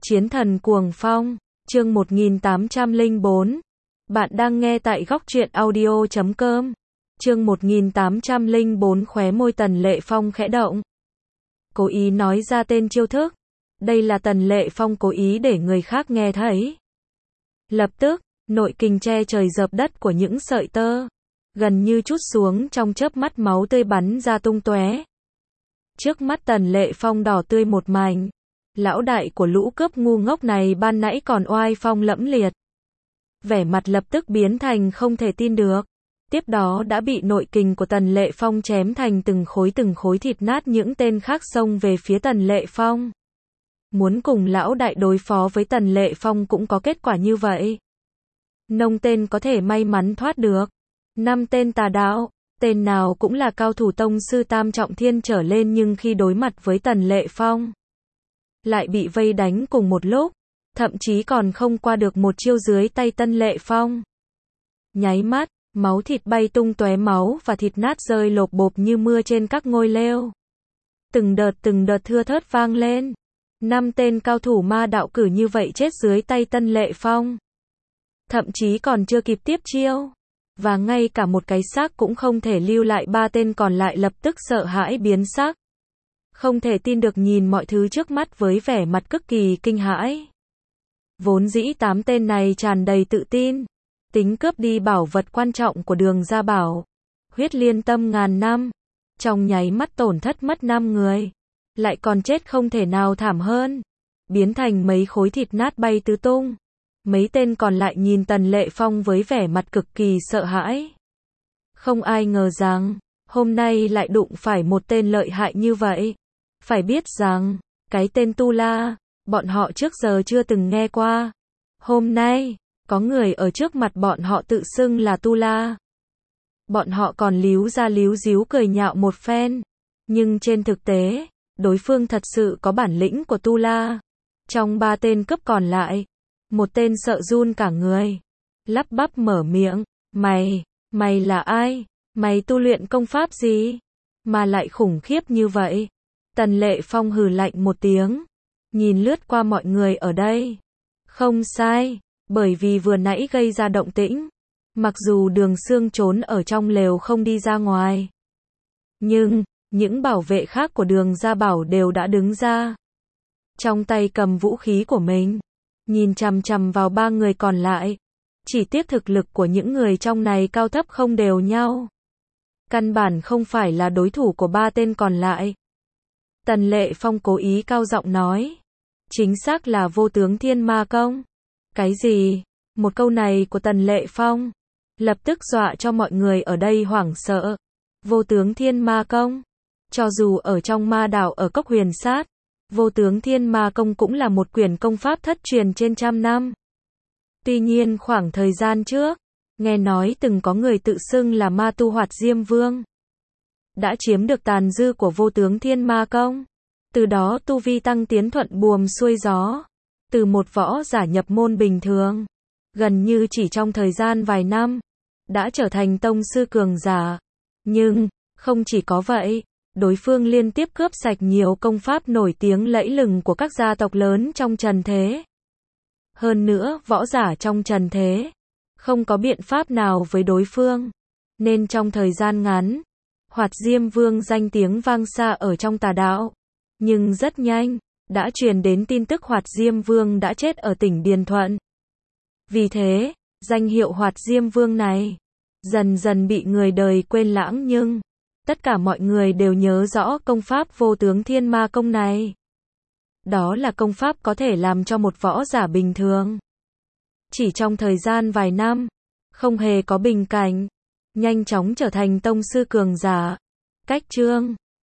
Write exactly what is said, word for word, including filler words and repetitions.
Chiến thần cuồng phong, chương một nghìn tám trăm lẻ bốn. Bạn đang nghe tại góc truyện audio chấm com. Chương một nghìn tám trăm lẻ bốn, khóe môi Tần Lệ Phong khẽ động. Cố ý nói ra tên chiêu thức. Đây là Tần Lệ Phong cố ý để người khác nghe thấy. Lập tức, nội kình che trời dập đất của những sợi tơ, gần như trút xuống trong chớp mắt, máu tươi bắn ra tung tóe. Trước mắt Tần Lệ Phong đỏ tươi một mảnh. Lão đại của lũ cướp ngu ngốc này ban nãy còn oai phong lẫm liệt. Vẻ mặt lập tức biến thành không thể tin được. Tiếp đó đã bị nội kình của Tần Lệ Phong chém thành từng khối từng khối thịt nát. Những tên khác xông về phía Tần Lệ Phong. Muốn cùng lão đại đối phó với Tần Lệ Phong cũng có kết quả như vậy. Nông tên có thể may mắn thoát được. Năm tên tà đạo, tên nào cũng là cao thủ tông sư tam trọng thiên trở lên, nhưng khi đối mặt với Tần Lệ Phong lại bị vây đánh cùng một lúc, thậm chí còn không qua được một chiêu dưới tay Tần Lệ Phong. Nháy mắt, máu thịt bay tung tóe, máu và thịt nát rơi lộp bộp như mưa trên các ngôi lều. Từng đợt từng đợt thưa thớt vang lên. Năm tên cao thủ ma đạo cử như vậy chết dưới tay Tần Lệ Phong. Thậm chí còn chưa kịp tiếp chiêu, và ngay cả một cái xác cũng không thể lưu lại. Ba tên còn lại lập tức sợ hãi biến sắc, không thể tin được nhìn mọi thứ trước mắt với vẻ mặt cực kỳ kinh hãi. Vốn dĩ tám tên này tràn đầy tự tin, tính cướp đi bảo vật quan trọng của Đường Gia Bảo, huyết liên tâm ngàn năm, trong nháy mắt tổn thất mất năm người, lại còn chết không thể nào thảm hơn, biến thành mấy khối thịt nát bay tứ tung. Mấy tên còn lại nhìn Tần Lệ Phong với vẻ mặt cực kỳ sợ hãi. Không ai ngờ rằng hôm nay lại đụng phải một tên lợi hại như vậy. Phải biết rằng cái tên Tu La, bọn họ trước giờ chưa từng nghe qua. Hôm nay có người ở trước mặt bọn họ tự xưng là Tu La. Bọn họ còn líu ra líu díu cười nhạo một phen. Nhưng trên thực tế, đối phương thật sự có bản lĩnh của Tu La. Trong ba tên cướp còn lại, một tên sợ run cả người, lắp bắp mở miệng, mày, mày là ai? Mày tu luyện công pháp gì? Mà lại khủng khiếp như vậy? Tần Lệ Phong hừ lạnh một tiếng, nhìn lướt qua mọi người ở đây. Không sai, bởi vì vừa nãy gây ra động tĩnh, mặc dù Đường Xương trốn ở trong lều không đi ra ngoài, nhưng những bảo vệ khác của Đường Gia Bảo đều đã đứng ra, trong tay cầm vũ khí của mình, nhìn chằm chằm vào ba người còn lại. Chỉ tiếc thực lực của những người trong này cao thấp không đều nhau, căn bản không phải là đối thủ của ba tên còn lại. Tần Lệ Phong cố ý cao giọng nói, chính xác là vô tướng thiên ma công. Cái gì? Một câu này của Tần Lệ Phong lập tức dọa cho mọi người ở đây hoảng sợ. Vô tướng thiên ma công? Cho dù ở trong ma đảo ở Cốc Huyền Sát, vô tướng thiên ma công cũng là một quyển công pháp thất truyền trên trăm năm. Tuy nhiên khoảng thời gian trước, nghe nói từng có người tự xưng là ma tu Hoạt Diêm Vương, đã chiếm được tàn dư của vô tướng thiên ma công. Từ đó tu vi tăng tiến thuận buồm xuôi gió. Từ một võ giả nhập môn bình thường, gần như chỉ trong thời gian vài năm, đã trở thành tông sư cường giả. Nhưng, không chỉ có vậy, đối phương liên tiếp cướp sạch nhiều công pháp nổi tiếng lẫy lừng của các gia tộc lớn trong trần thế. Hơn nữa, võ giả trong trần thế không có biện pháp nào với đối phương, nên trong thời gian ngắn, Hoạt Diêm Vương danh tiếng vang xa ở trong tà đạo. Nhưng rất nhanh, đã truyền đến tin tức Hoạt Diêm Vương đã chết ở tỉnh Điền Thuận. Vì thế, danh hiệu Hoạt Diêm Vương này dần dần bị người đời quên lãng, nhưng tất cả mọi người đều nhớ rõ công pháp vô tướng thiên ma công này. Đó là công pháp có thể làm cho một võ giả bình thường, chỉ trong thời gian vài năm, không hề có bình cảnh, nhanh chóng trở thành tông sư cường giả. Cách chương